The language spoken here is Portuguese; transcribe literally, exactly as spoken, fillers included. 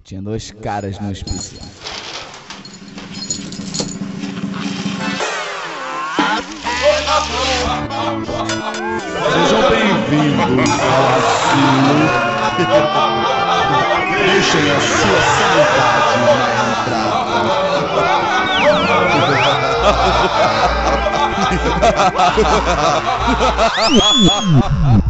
Tinha dois caras no hospício. Sejam bem-vindos ao asilo. Deixem a sua sanidade na entrada.